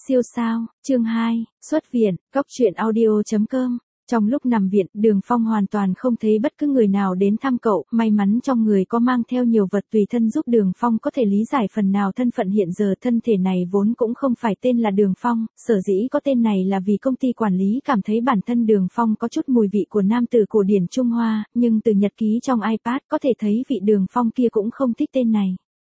Siêu sao, chương 2, xuất viện, cóc truyện audio.com. Trong lúc nằm viện, Đường Phong hoàn toàn không thấy bất cứ người nào đến thăm cậu, may mắn trong người có mang theo nhiều vật tùy thân giúp Đường Phong có thể lý giải phần nào thân phận hiện giờ thân thể này vốn cũng không phải tên là Đường Phong, sở dĩ có tên này là vì công ty quản lý cảm thấy bản thân Đường Phong có chút mùi vị của nam tử cổ điển Trung Hoa, nhưng từ nhật ký trong iPad có thể thấy vị Đường Phong kia cũng không thích tên này.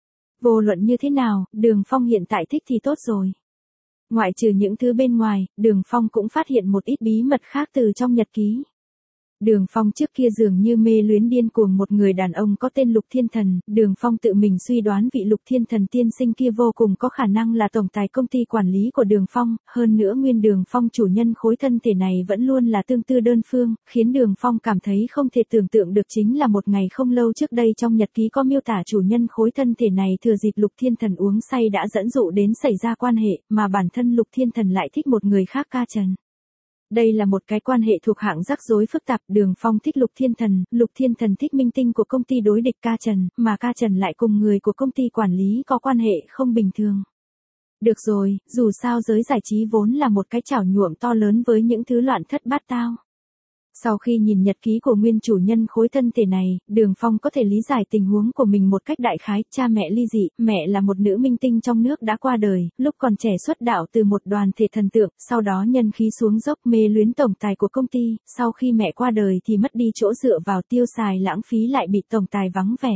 Vô luận như thế nào, Đường Phong hiện tại thích thì tốt rồi. Ngoại trừ những thứ bên ngoài, Đường Phong cũng phát hiện một ít bí mật khác từ trong nhật ký. Đường Phong trước kia dường như mê luyến điên cuồng một người đàn ông có tên Lục Thiên Thần, Đường Phong tự mình suy đoán vị Lục Thiên Thần tiên sinh kia vô cùng có khả năng là tổng tài công ty quản lý của Đường Phong, hơn nữa nguyên Đường Phong chủ nhân khối thân thể này vẫn luôn là tương tư đơn phương, khiến Đường Phong cảm thấy không thể tưởng tượng được chính là một ngày không lâu trước đây trong nhật ký có miêu tả chủ nhân khối thân thể này thừa dịp Lục Thiên Thần uống say đã dẫn dụ đến xảy ra quan hệ, mà bản thân Lục Thiên Thần lại thích một người khác ca trần. Đây là một cái quan hệ thuộc hạng rắc rối phức tạp, Đường Phong thích Lục Thiên Thần thích minh tinh của công ty đối địch ca trần, mà ca trần lại cùng người của công ty quản lý có quan hệ không bình thường. Được rồi, dù sao giới giải trí vốn là một cái chảo nhuộm to lớn với những thứ loạn thất bát tao. Sau khi nhìn nhật ký của nguyên chủ nhân khối thân thể này, Đường Phong có thể lý giải tình huống của mình một cách đại khái, cha mẹ ly dị, mẹ là một nữ minh tinh trong nước đã qua đời, lúc còn trẻ xuất đạo từ một đoàn thể thần tượng, sau đó nhân khí xuống dốc mê luyến tổng tài của công ty, sau khi mẹ qua đời thì mất đi chỗ dựa vào tiêu xài lãng phí lại bị tổng tài vắng vẻ.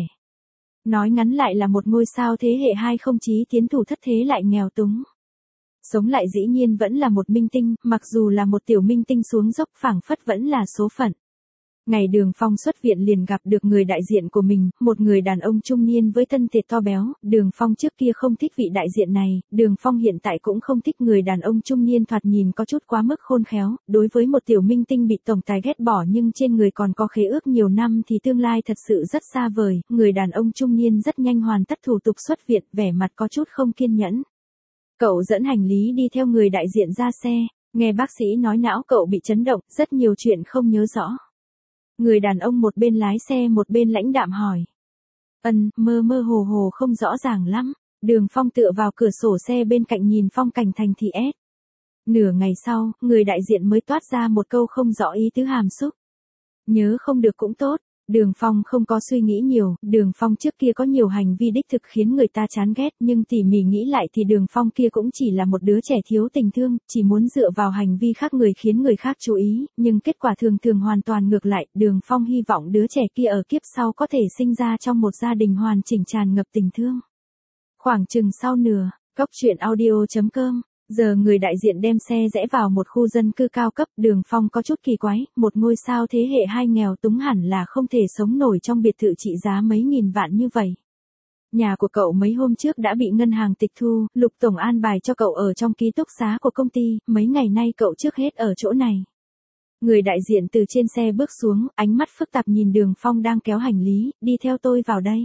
Nói ngắn lại là một ngôi sao thế hệ 20 tiến thủ thất thế lại nghèo túng. Sống lại dĩ nhiên vẫn là một minh tinh, mặc dù là một tiểu minh tinh xuống dốc phảng phất vẫn là số phận. Ngày Đường Phong xuất viện liền gặp được người đại diện của mình, một người đàn ông trung niên với thân thể to béo, Đường Phong trước kia không thích vị đại diện này, Đường Phong hiện tại cũng không thích người đàn ông trung niên thoạt nhìn có chút quá mức khôn khéo, đối với một tiểu minh tinh bị tổng tài ghét bỏ nhưng trên người còn có khế ước nhiều năm thì tương lai thật sự rất xa vời, người đàn ông trung niên rất nhanh hoàn tất thủ tục xuất viện, vẻ mặt có chút không kiên nhẫn. Cậu dẫn hành lý đi theo người đại diện ra xe, nghe bác sĩ nói não cậu bị chấn động, rất nhiều chuyện không nhớ rõ. Người đàn ông một bên lái xe một bên lãnh đạm hỏi. Mơ mơ hồ hồ không rõ ràng lắm. Đường Phong tựa vào cửa sổ xe bên cạnh nhìn phong cảnh thành thị S. Nửa ngày sau, người đại diện mới toát ra một câu không rõ ý tứ hàm xúc. Nhớ không được cũng tốt. Đường Phong không có suy nghĩ nhiều, Đường Phong trước kia có nhiều hành vi đích thực khiến người ta chán ghét nhưng tỉ mỉ nghĩ lại thì Đường Phong kia cũng chỉ là một đứa trẻ thiếu tình thương, chỉ muốn dựa vào hành vi khác người khiến người khác chú ý, nhưng kết quả thường thường hoàn toàn ngược lại, Đường Phong hy vọng đứa trẻ kia ở kiếp sau có thể sinh ra trong một gia đình hoàn chỉnh tràn ngập tình thương. Khoảng chừng sau nửa, cóc truyện audio.com. Giờ người đại diện đem xe rẽ vào một khu dân cư cao cấp, Đường Phong có chút kỳ quái, một ngôi sao thế hệ 2 nghèo túng hẳn là không thể sống nổi trong biệt thự trị giá mấy nghìn vạn như vậy. Nhà của cậu mấy hôm trước đã bị ngân hàng tịch thu, Lục tổng an bài cho cậu ở trong ký túc xá của công ty, mấy ngày nay cậu trước hết ở chỗ này. Người đại diện từ trên xe bước xuống, ánh mắt phức tạp nhìn Đường Phong đang kéo hành lý, đi theo tôi vào đây.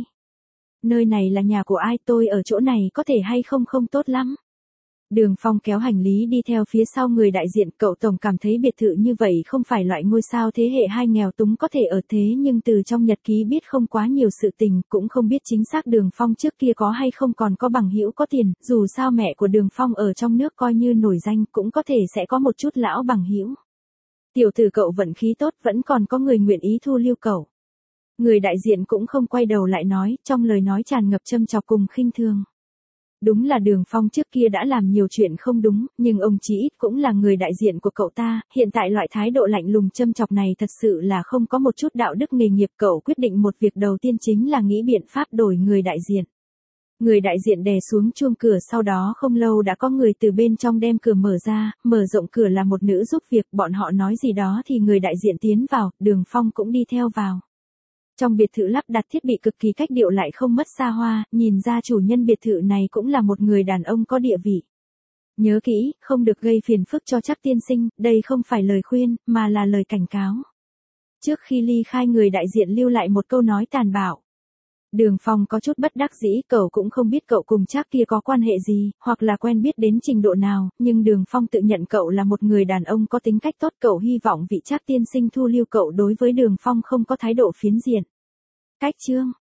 Nơi này là nhà của ai, tôi ở chỗ này có thể hay không không tốt lắm. Đường Phong kéo hành lý đi theo phía sau người đại diện, cậu tổng cảm thấy biệt thự như vậy không phải loại ngôi sao thế hệ 2 nghèo túng có thể ở thế nhưng từ trong nhật ký biết không quá nhiều sự tình, cũng không biết chính xác Đường Phong trước kia có hay không còn có bằng hữu có tiền, dù sao mẹ của Đường Phong ở trong nước coi như nổi danh cũng có thể sẽ có một chút lão bằng hữu. Tiểu tử cậu vận khí tốt vẫn còn có người nguyện ý thu lưu cậu. Người đại diện cũng không quay đầu lại nói, trong lời nói tràn ngập châm chọc cùng khinh thường. Đúng là Đường Phong trước kia đã làm nhiều chuyện không đúng, nhưng ông chí ít cũng là người đại diện của cậu ta, hiện tại loại thái độ lạnh lùng châm chọc này thật sự là không có một chút đạo đức nghề nghiệp. Cậu quyết định một việc đầu tiên chính là nghĩ biện pháp đổi người đại diện. Người đại diện đè xuống chuông cửa, sau đó không lâu đã có người từ bên trong đem cửa mở ra, mở rộng cửa là một nữ giúp việc, bọn họ nói gì đó thì người đại diện tiến vào, Đường Phong cũng đi theo vào. Trong biệt thự lắp đặt thiết bị cực kỳ cách điệu lại không mất xa hoa, nhìn ra chủ nhân biệt thự này cũng là một người đàn ông có địa vị. Nhớ kỹ, không được gây phiền phức cho Trác tiên sinh, đây không phải lời khuyên, mà là lời cảnh cáo. Trước khi ly khai người đại diện lưu lại một câu nói tàn bạo. Đường Phong có chút bất đắc dĩ, cậu cũng không biết cậu cùng Trác kia có quan hệ gì, hoặc là quen biết đến trình độ nào, nhưng Đường Phong tự nhận cậu là một người đàn ông có tính cách tốt, cậu hy vọng vị Trác tiên sinh thu lưu cậu đối với Đường Phong không có thái độ phiến diện. Cách chương